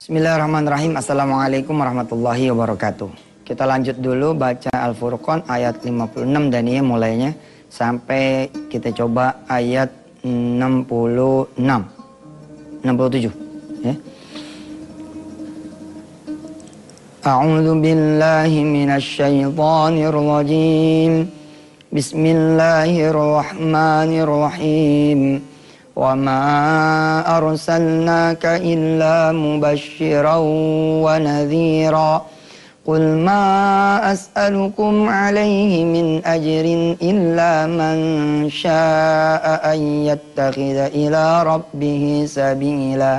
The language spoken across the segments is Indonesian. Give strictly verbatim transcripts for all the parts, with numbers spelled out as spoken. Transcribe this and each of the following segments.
Bismillahirrahmanirrahim. Assalamualaikum warahmatullahi wabarakatuh. Kita lanjut dulu baca Al-Furqan ayat lima puluh enam dan ini mulainya sampai kita coba ayat enam puluh enam. enam puluh tujuh ya. A'udzu billahi minasy syaithanir rajim. Bismillahirrahmanirrahim. Wa ma arsalnaka illa mubasysyiran wa nadhira. Qul ma as'alukum alaihi min ajrin illa man syaa'a an yattakhidha ila rabbih sabila.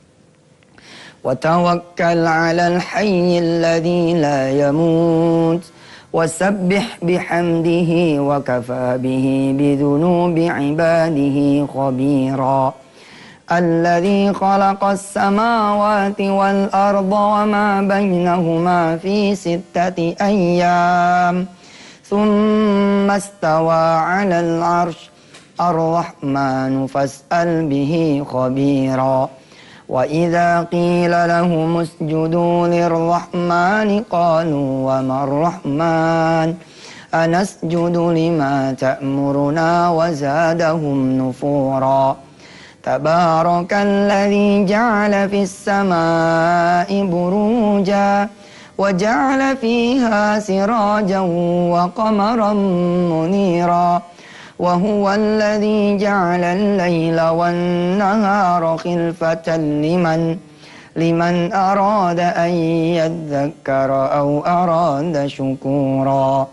Wa tawakkal 'alal hayyil ladzi la yamut. Wasabbih bihamdihi wa kafa bihi bidhunubi ibadihi khabira. Alladzi khalaqas samawati wal arda wa ma bainahuma fi sittati ayyam. Thumma istawa 'alal 'arsy. Ar-Rahmanu fas'al bihi khabira. Wa idza qila lahum usjudu lir-rahmani qalu wa mar-rahman anasjudu lima ta'muruna wa zadahum nufura. Tabarakalladzi ja'ala fis samaa'i buruja wa ja'ala fiha sirajan wa qamaran munira. Wa huwa alladzi ja'ala al-laila wan-nahara khilfatan liman liman arada an yadhakkara aw arada syukura.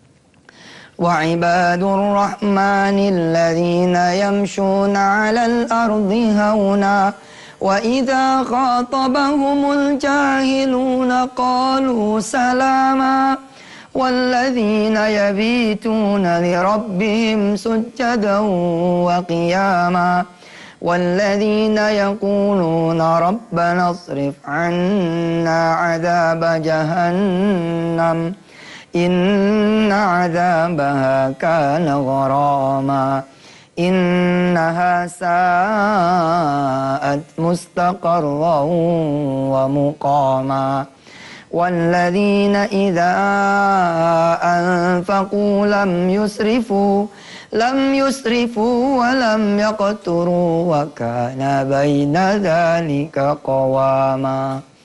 Wa ibadur rahmanil ladzina yamshuna 'alal ardi hauna wa idza khatabahumul jahiluna qalu salama. وَالَّذِينَ يَبِيتُونَ لِرَبِّهِمْ سُجَّدًا وَقِيَامًا وَالَّذِينَ يَقُولُونَ رَبَّنَا اصْرِفْ عَنَّا عَذَابَ جَهَنَّمَ إِنَّ عَذَابَهَا كَانَ غَرَامًا إِنَّهَا سَاءَتْ مُسْتَقَرًّا وَمُقَامًا وَالَّذِينَ إِذَا أَنفَقُوا لَمْ يُسْرِفُوا لَمْ يُسْرِفُوا وَلَمْ يَقْتُرُوا وَكَانَ بَيْنَ ذَلِكَ قَوَامًا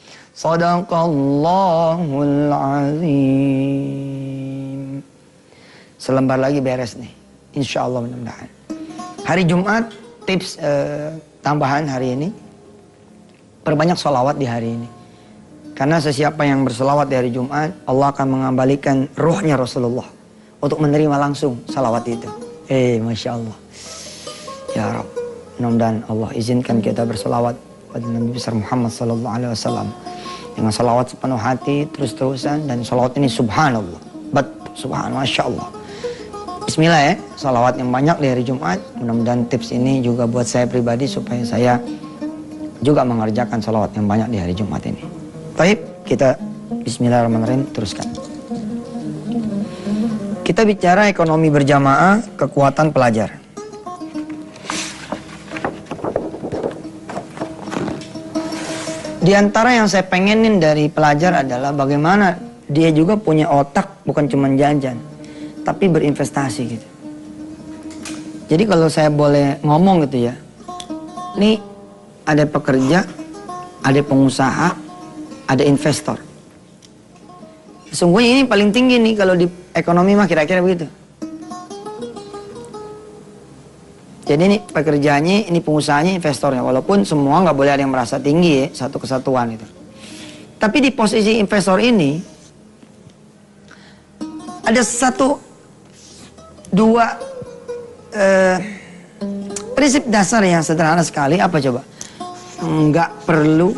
Shadaqallahul azim. Selembar lagi beres nih, insya Allah mudah-mudahan. Hari Jumat, tips eh, tambahan hari ini, perbanyak sholawat di hari ini. Karena sesiapa yang berselawat di hari Jumat, Allah akan mengembalikan ruhnya Rasulullah untuk menerima langsung salawat itu. Eh, Masya Allah. Ya Rabb, mudah-mudahan Allah izinkan kita berselawat pada Nabi besar Muhammad sallallahu alaihi wasallam dengan salawat sepenuh hati, terus-terusan, dan salawat ini subhanallah. Bet, subhanallah, Masya Allah. Bismillah ya, salawat yang banyak di hari Jumat. Mudah-mudahan tips ini juga buat saya pribadi supaya saya juga mengerjakan salawat yang banyak di hari Jumat ini. Baik, kita bismillahirrahmanirrahim teruskan. Kita bicara ekonomi berjamaah, kekuatan pelajar. Di antara yang saya pengenin dari pelajar adalah bagaimana dia juga punya otak, bukan cuma jajan, tapi berinvestasi gitu. Jadi kalau saya boleh ngomong gitu ya, nih ada pekerja, ada pengusaha, ada investor. Sesungguhnya ini paling tinggi nih kalau di ekonomi mah kira-kira begitu. Jadi ini pekerjaannya, ini pengusahanya, investornya. Walaupun semua nggak boleh ada yang merasa tinggi ya, satu kesatuan itu. Tapi di posisi investor ini ada satu, dua eh, prinsip dasar yang sederhana sekali. Apa coba? Nggak perlu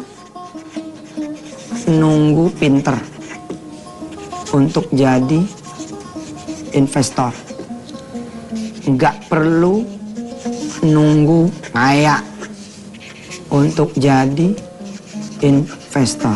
nunggu pinter untuk jadi investor. Nggak perlu nunggu kaya untuk jadi investor.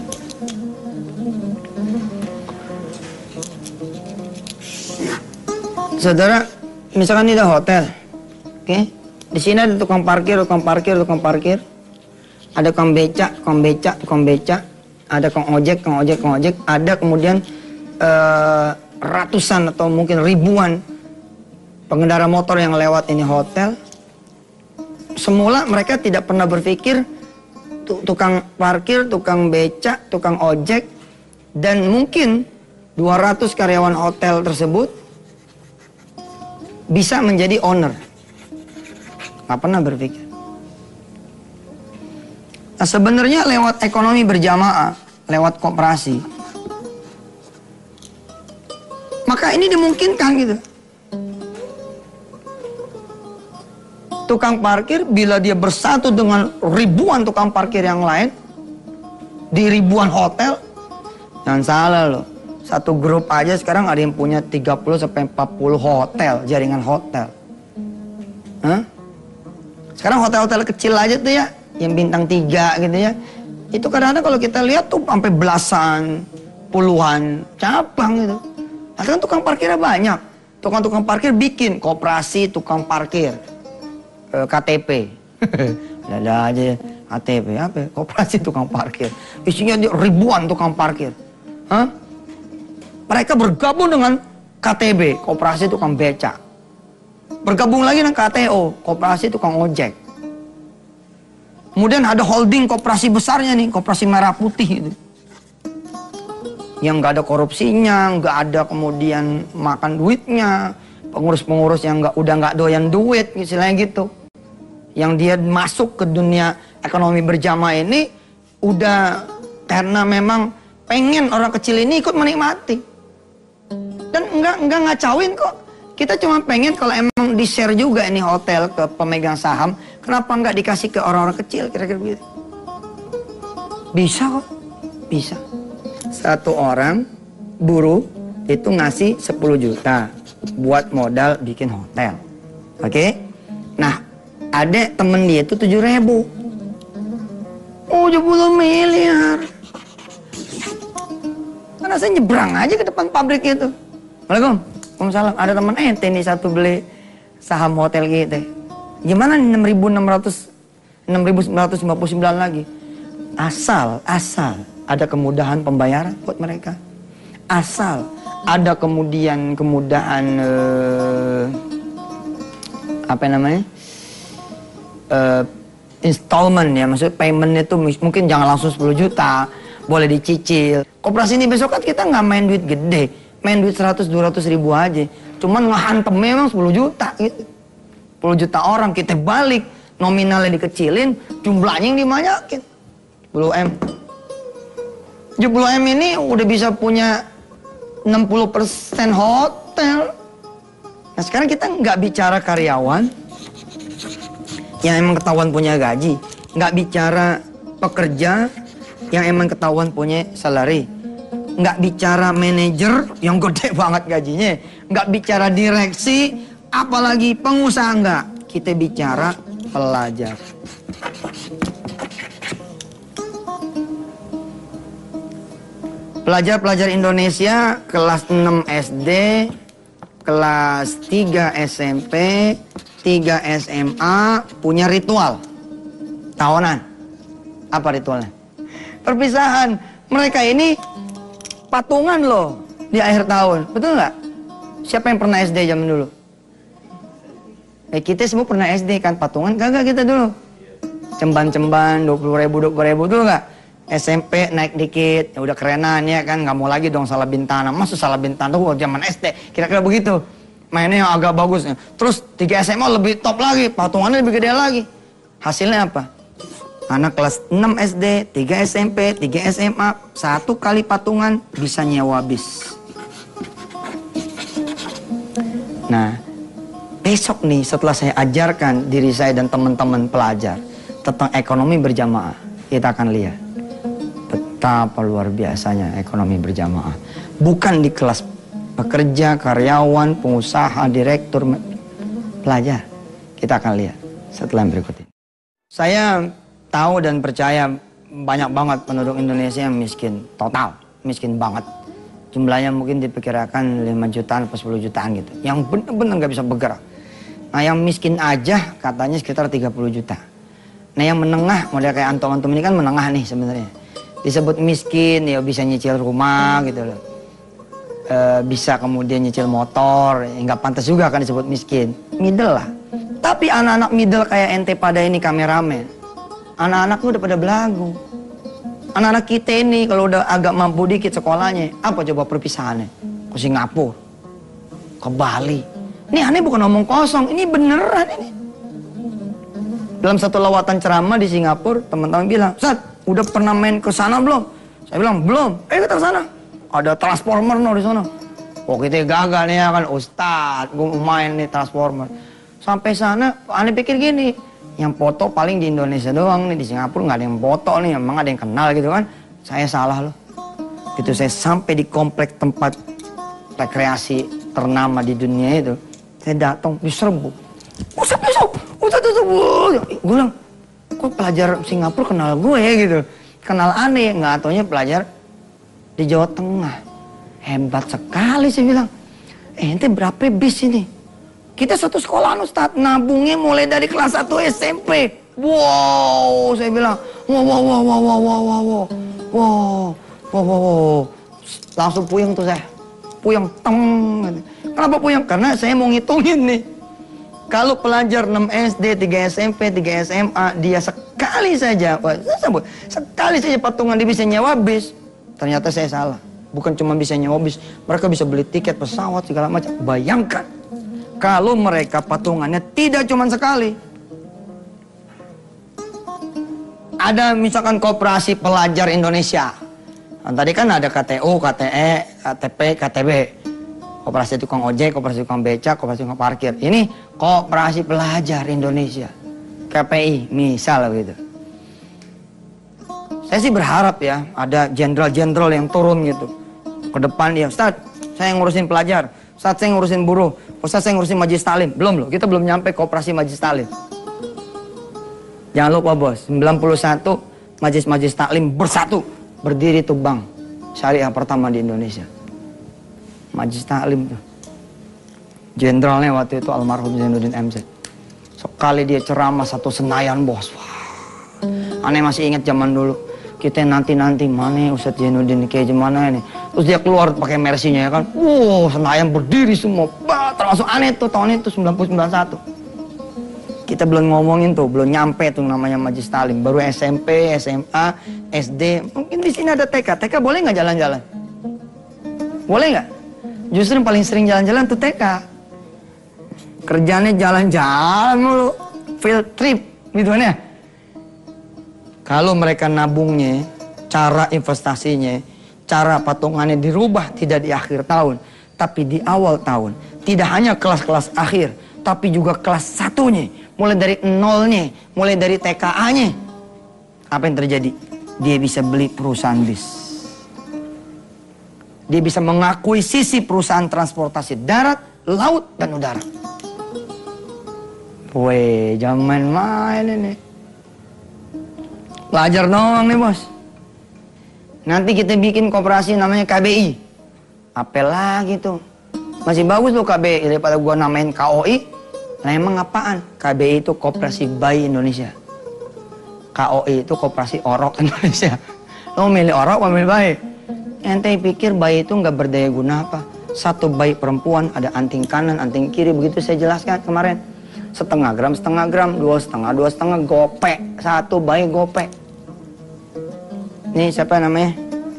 Saudara, misalkan ini ada hotel, oke? Okay? Di sini ada tukang parkir, tukang parkir, tukang parkir. ada tukang becak, tukang becak, tukang becak, ada tukang ojek, tukang ojek, tukang ojek, ada kemudian uh, ratusan atau mungkin ribuan pengendara motor yang lewat ini hotel. Semula mereka tidak pernah berpikir tukang parkir, tukang becak, tukang ojek, dan mungkin dua ratus karyawan hotel tersebut bisa menjadi owner. Nggak pernah berpikir. Nah, sebenarnya lewat ekonomi berjamaah, lewat koperasi, maka ini dimungkinkan gitu. Tukang parkir bila dia bersatu dengan ribuan tukang parkir yang lain di ribuan hotel, jangan salah loh. Satu grup aja sekarang ada yang punya tiga puluh sampai empat puluh hotel, jaringan hotel. Hah? Sekarang hotel-hotel kecil aja tuh ya, yang bintang tiga gitu ya. Itu kadang-kadang kalau kita lihat tuh sampai belasan, puluhan cabang gitu. Nah, kan tukang parkirnya banyak. Tukang-tukang parkir bikin koperasi tukang parkir. E, K T P. Ada aja K T P apa? Koperasi tukang parkir. Isinya ribuan tukang parkir. Hah? Mereka bergabung dengan K T B, koperasi tukang becak. Bergabung lagi dengan K T O, koperasi tukang ojek. Kemudian ada holding koperasi besarnya nih, koperasi merah putih itu. Yang nggak ada korupsinya, nggak ada kemudian makan duitnya. Pengurus-pengurus yang nggak udah nggak doyan duit, istilahnya gitu. Yang dia masuk ke dunia ekonomi berjamaah ini udah karena memang pengen orang kecil ini ikut menikmati. Dan enggak enggak ngacauin kok. Kita cuma pengen kalau emang di-share juga ini hotel ke pemegang saham, kenapa enggak dikasih ke orang-orang kecil, kira-kira begitu. Bisa kok. Bisa. Satu orang buruh itu ngasih sepuluh juta buat modal bikin hotel. Oke? Nah, ada temen dia itu tujuh ribu. Oh, tujuh puluh miliar. Karena saya nyebrang aja ke depan pabrik itu. Waalaikumsalam. Waalaikumsalam. Ada teman ente nih satu beli saham hotel gitu. Gimana nih enam ribu enam ratus, enam ribu sembilan ratus lima puluh sembilan lagi? Asal, asal ada kemudahan pembayaran buat mereka. Asal ada kemudian kemudahan eh, apa namanya? Eh, installment ya, maksudnya payment itu mungkin jangan langsung sepuluh juta, boleh dicicil. Koperasi ini besok kan kita nggak main duit gede, main duit seratus dua ratus ribu aja. Cuman ngehantem memang sepuluh juta gitu. sepuluh juta orang kita balik, nominalnya dikecilin, jumlahnya yang dibanyakin. sepuluh M. tujuh puluh M ini udah bisa punya enam puluh persen hotel. Nah sekarang kita nggak bicara karyawan yang emang ketahuan punya gaji, nggak bicara pekerja yang emang ketahuan punya salary, nggak bicara manajer yang gede banget gajinya, nggak bicara direksi, apalagi pengusaha, nggak. Kita bicara pelajar. Pelajar-pelajar Indonesia kelas enam S D, kelas tiga S M P, tiga S M A punya ritual tahunan. Apa ritualnya? Perpisahan. Mereka ini patungan loh di akhir tahun. Betul nggak? Siapa yang pernah S D zaman dulu? Eh kita semua pernah S D kan, patungan kagak kita dulu. Cemban-cemban dua puluh ribu, dua puluh ribu dulu nggak? S M P naik dikit, ya udah kerenan ya kan, nggak mau lagi dong salah bintana. Masa salah bintana tuh zaman S D, kira-kira begitu. Mainnya yang agak bagus. Terus tiga S M A lebih top lagi, patungannya lebih gede lagi. Hasilnya apa? Anak kelas enam S D, tiga S M P, tiga S M A, satu kali patungan bisa nyewa bis. Nah, besok nih setelah saya ajarkan diri saya dan teman-teman pelajar tentang ekonomi berjamaah, kita akan lihat betapa luar biasanya ekonomi berjamaah. Bukan di kelas pekerja, karyawan, pengusaha, direktur, pelajar. Kita akan lihat setelah yang berikut ini. Saya tahu dan percaya banyak banget penduduk Indonesia yang miskin, total miskin banget. Jumlahnya mungkin diperkirakan lima jutaan atau sepuluh jutaan gitu. Yang benar-benar nggak bisa bergerak. Nah yang miskin aja katanya sekitar tiga puluh juta. Nah yang menengah, model kayak antum-antum ini kan menengah nih sebenarnya. Disebut miskin, ya bisa nyicil rumah gitu loh. E, bisa kemudian nyicil motor, ya nggak pantas juga kan disebut miskin. Middle lah. Tapi anak-anak middle kayak ente pada ini kameramen. Anak-anak udah pada belagu. Anak-anak kita ini kalau udah agak mampu dikit sekolahnya, apa coba perpisahannya? Ke Singapura, ke Bali. Ini aneh bukan omong kosong, ini beneran ini. Dalam satu lawatan ceramah di Singapura, teman-teman bilang, Ustaz, udah pernah main ke sana belum? Saya bilang, belum. Eh, kita ke sana. Ada transformer no di sana. Oh, kita gagal nih ya kan, Ustaz, gue main nih transformer. Sampai sana, aneh pikir gini, yang foto paling di Indonesia doang nih, di Singapura nggak ada yang foto nih, emang ada yang kenal gitu kan. Saya salah loh. Gitu saya sampai di komplek tempat rekreasi ternama di dunia itu, saya datang diserbu. Ustaz, Ustaz, Ustaz, Ustaz, gue bilang, kok pelajar Singapura kenal gue ya gitu. Kenal aneh, nggak taunya pelajar di Jawa Tengah. Hebat sekali saya bilang. Eh, ente berapa bis ini? Kita satu sekolahan Ustaz, nabungnya mulai dari kelas satu S M P. Wow, saya bilang, wow, wow, wow, wow, wow, wow, wow, wow, wow, wow, wow. Langsung puyeng tuh saya. Puyeng, teng. Kenapa puyeng? Karena saya mau ngitungin nih. Kalau pelajar enam S D, tiga S M P, tiga S M A, dia sekali saja, sekali saja patungan dia bisa nyewa bis. Ternyata saya salah. Bukan cuma bisa nyewa bis, mereka bisa beli tiket pesawat segala macam. Bayangkan, kalau mereka patungannya tidak cuma sekali. Ada misalkan koperasi pelajar Indonesia. Nah, tadi kan ada K T U, K T E, K T P, K T B. Koperasi tukang ojek, koperasi tukang becak, koperasi tukang parkir. Ini koperasi pelajar Indonesia. K P I, misal gitu. Saya sih berharap ya, ada jenderal-jenderal yang turun gitu. Ke depan dia, Ustaz, saya ngurusin pelajar. Ustaz, saya ngurusin buruh. Ustaz, saya ngurusin majelis taklim. Belum loh, kita belum nyampe koperasi majelis taklim. Jangan lupa bos, sembilan puluh satu majelis-majelis taklim bersatu. Berdiri tuh bank syariah pertama di Indonesia. Majelis taklim tuh. Jenderalnya waktu itu almarhum Zainuddin M Z. Sekali dia ceramah satu Senayan bos. Wah. Aneh masih ingat zaman dulu. Kita nanti-nanti mana ya Ustadz Zainuddin kayak gimana ini. Terus dia keluar pakai mersinya ya kan. Wow, Senayan berdiri semua. Bah, termasuk aneh tuh tahun itu sembilan puluh sembilan satu. Kita belum ngomongin tuh, belum nyampe tuh namanya majelis taklim. Baru S M P, S M A, S D. Mungkin di sini ada T K. T K boleh nggak jalan-jalan? Boleh nggak? Justru yang paling sering jalan-jalan tuh T K. Kerjanya jalan-jalan mulu, field trip, gitu kan ya. Kalau mereka nabungnya, cara investasinya, cara patungannya dirubah tidak di akhir tahun, tapi di awal tahun. Tidak hanya kelas-kelas akhir, tapi juga kelas satunya, mulai dari nolnya, mulai dari T K A-nya. Apa yang terjadi? Dia bisa beli perusahaan bis. Dia bisa mengakuisisi perusahaan transportasi darat, laut, dan udara. Weh, jangan main-main ini. Pelajar doang nih bos. Nanti kita bikin koperasi namanya K B I. Apa lagi tuh? Masih bagus loh K B I daripada gua namain K O I. Nah emang apaan? K B I itu Koperasi Bayi Indonesia. K O I itu Koperasi Orok Indonesia. Lo milih orok apa milih bayi? Ente pikir bayi itu nggak berdaya guna apa? Satu bayi perempuan ada anting kanan, anting kiri, begitu saya jelaskan kemarin. Setengah gram, setengah gram, dua setengah, dua setengah, gope. Satu bayi gope. Nih siapa namanya?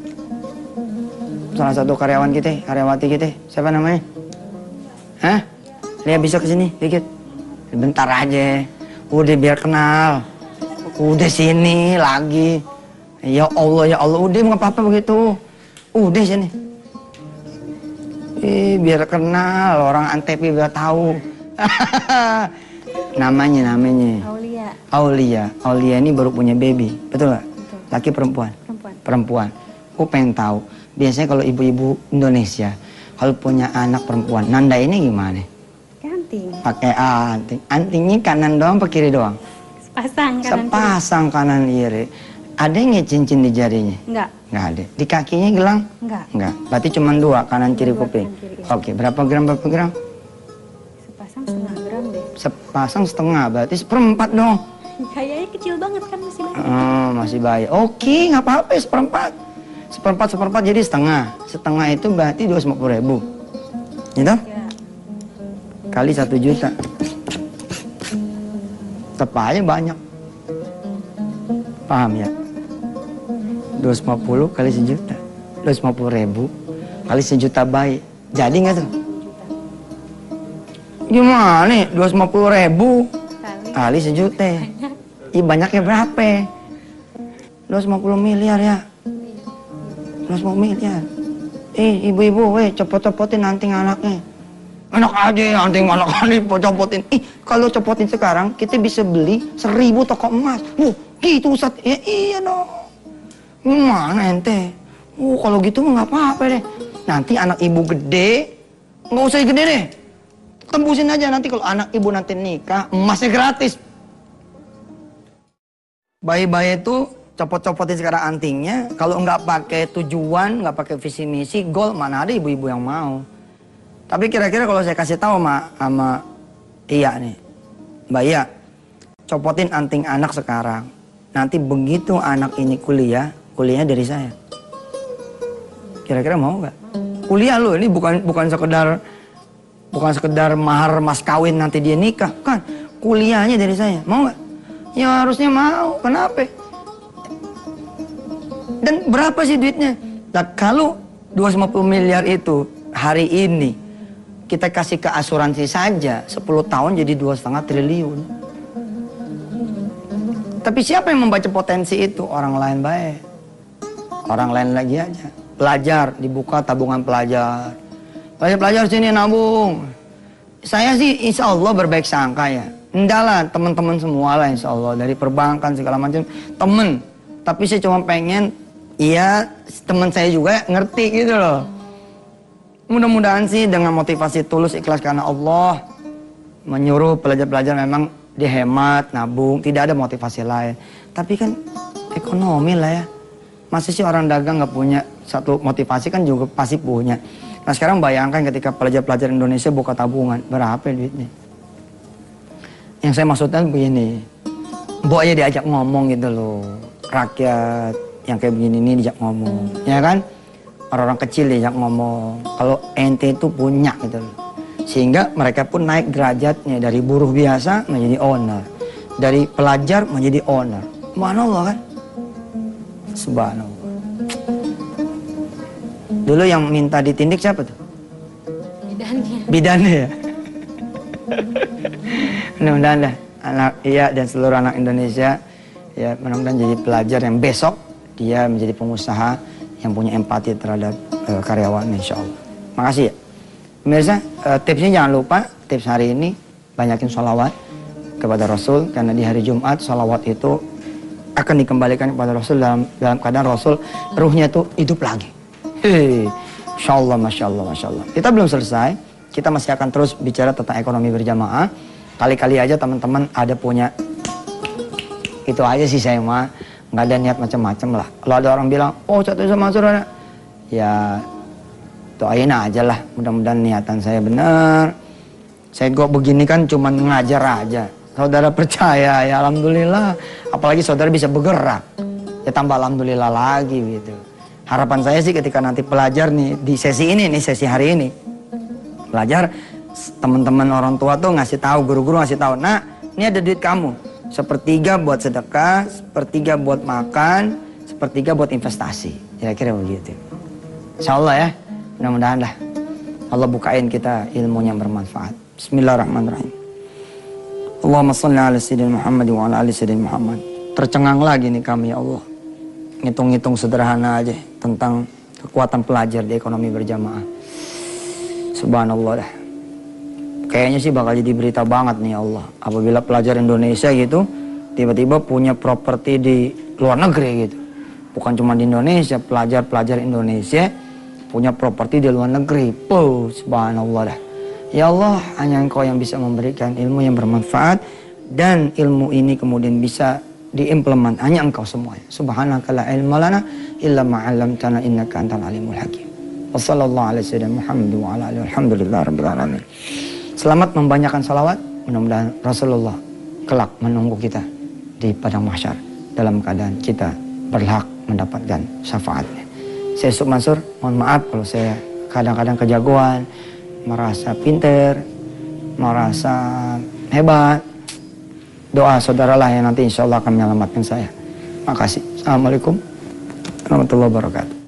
Salah satu karyawan kita, karyawati kita. Siapa namanya? Hah? Dia bisa kesini dikit. Bentar aja. Udah biar kenal. Udah sini lagi. Ya Allah, ya Allah. Udah nggak apa-apa begitu. Udah sini. Eh, biar kenal. Orang Antepi biar tahu. namanya namanya Aulia. Aulia. Aulia ini baru punya baby, betul nggak? Laki perempuan? Perempuan. Perempuan. Aku pengen tahu. Biasanya kalau ibu-ibu Indonesia kalau punya anak perempuan, nanda ini gimana? Anting. Pakai anting. Antingnya kanan doang, apa kiri doang? Sepasang kanan Sepasang kiri. Kanan kiri. Ada nggak cincin di jarinya? Enggak. Nggak ada. Di kakinya gelang? Enggak. Enggak. Berarti cuma dua, kanan kiri Dua, kuping. kanan kiri, ya. Oke, berapa gram berapa gram? Sepasang setengah gram deh. Sepasang setengah, berarti seperempat dong. Kayaknya kecil banget kan masih bayi. Oh, masih bayi. Oke, nggak apa-apa, seperempat. Seperempat, seperempat jadi setengah. Setengah itu berarti dua ratus lima puluh ribu. Gitu? Ya. Kali satu juta. Tetap aja banyak. Paham ya? dua ratus lima puluh kali sejuta. dua ratus lima puluh ribu kali sejuta bayi. Jadi nggak tuh? Gimana nih? dua ratus lima puluh ribu Kali. kali sejuta. Ih, banyaknya berapa? dua ratus lima puluh miliar ya. dua ratus lima puluh miliar. Eh, ibu-ibu, weh, copot-copotin anting anaknya. Enak aja anting anak anaknya copotin. Ih, kalau copotin sekarang, kita bisa beli seribu toko emas. Wuh, gitu Ustaz. Ya, iya dong. Gimana ente? Uh, kalau gitu mah nggak apa-apa deh. Nanti anak ibu gede, nggak usah gede deh. Tembusin aja nanti kalau anak ibu nanti nikah, emasnya gratis. Bayi-bayi itu copot-copotin sekarang antingnya. Kalau nggak pakai tujuan, nggak pakai visi misi, goal, mana ada ibu-ibu yang mau. Tapi kira-kira kalau saya kasih tahu sama, sama Iya nih, Mbak Iya, copotin anting anak sekarang. Nanti begitu anak ini kuliah, kuliahnya dari saya. Kira-kira mau nggak? Kuliah loh, ini bukan bukan sekedar bukan sekedar mahar mas kawin nanti dia nikah, kan? Kuliahnya dari saya, mau nggak? Ya harusnya mau. Kenapa? Dan berapa sih duitnya? Nah, kalau dua ratus lima puluh miliar itu hari ini kita kasih ke asuransi saja, sepuluh tahun jadi dua setengah triliun. Tapi siapa yang membaca potensi itu? Orang lain baik. Orang lain lagi aja. Pelajar, dibuka tabungan pelajar. Pelajar-pelajar sini nabung. Saya sih insya Allah berbaik sangka ya. Enggak lah, teman-teman semua lah insya Allah. Dari perbankan segala macam. Temen. Tapi saya cuma pengen, iya teman saya juga ngerti gitu loh. Mudah-mudahan sih dengan motivasi tulus ikhlas karena Allah menyuruh pelajar-pelajar memang dihemat, nabung, tidak ada motivasi lain. Tapi kan ekonomi lah ya. Masih sih orang dagang nggak punya satu motivasi, kan juga pasti punya. Nah sekarang bayangkan ketika pelajar-pelajar Indonesia buka tabungan, berapa duitnya? Yang saya maksudkan begini, Mbok aja diajak ngomong gitu loh. Rakyat yang kayak begini ini diajak ngomong, ya kan? Orang-orang kecil diajak ngomong. Kalau ente itu punya gitu loh. Sehingga mereka pun naik derajatnya dari buruh biasa menjadi owner. Dari pelajar menjadi owner. Subhanallah kan? Subhanallah. Dulu yang minta ditindik siapa tuh? Bidannya. Bidannya ya? Mudah-mudahan dah anak Iya dan seluruh anak Indonesia ya mudah-mudahan jadi pelajar yang besok dia menjadi pengusaha yang punya empati terhadap uh, karyawan insya Allah. Makasih ya. Pemirsa, uh, tipsnya jangan lupa, tips hari ini banyakin sholawat kepada Rasul, karena di hari Jumat sholawat itu akan dikembalikan kepada Rasul dalam dalam keadaan Rasul ruhnya itu hidup lagi. Hei, Masya Allah, Masya Allah, Masya Allah. Kita belum selesai, kita masih akan terus bicara tentang ekonomi berjamaah. Kali-kali aja teman-teman ada punya, itu aja sih saya mah, nggak ada niat macam-macam lah. Kalau ada orang bilang, oh satu sama saudara, ya doain aja lah, mudah-mudahan niatan saya benar. Saya kok begini kan cuma ngajar aja. Saudara percaya, ya alhamdulillah. Apalagi saudara bisa bergerak, ya tambah alhamdulillah lagi gitu. Harapan saya sih ketika nanti pelajar nih di sesi ini, nih sesi hari ini, pelajar, teman-teman orang tua tuh ngasih tahu, guru-guru ngasih tahu, nah ini ada duit kamu, sepertiga buat sedekah, sepertiga buat makan, sepertiga buat investasi, kira-kira begitu. Insya Allah ya, mudah-mudahan lah Allah bukain kita ilmu yang bermanfaat. Bismillahirrahmanirrahim. Allahumma sholli ala sayyidina Muhammad wa ala ali sayyidina Muhammad. Tercengang lagi nih kami ya Allah, ngitung-ngitung sederhana aja tentang kekuatan pelajar di ekonomi berjamaah. Subhanallah dah. Kayaknya sih bakal jadi berita banget nih ya Allah, apabila pelajar Indonesia gitu tiba-tiba punya properti di luar negeri gitu. Bukan cuma di Indonesia, pelajar-pelajar Indonesia punya properti di luar negeri. Oh, subhanallah dah. Ya Allah, hanya Engkau yang bisa memberikan ilmu yang bermanfaat, dan ilmu ini kemudian bisa diimplement, hanya Engkau semuanya. Subhanaka la ilma lana illa ma 'allamtana innaka antal alimul hakim. Wassallallahu ala sayyidina Muhammad wa ala alihi walhamdulillahi rabbil alamin. Selamat membanyakan salawat, mudah-mudahan Rasulullah kelak menunggu kita di padang mahsyar dalam keadaan kita berhak mendapatkan syafaatnya. Saya Yusuf Mansur, mohon maaf kalau saya kadang-kadang kejagoan, merasa pinter, merasa hebat. Doa saudaralah yang nanti insya Allah akan menyelamatkan saya. Makasih. Assalamualaikum warahmatullahi wabarakatuh.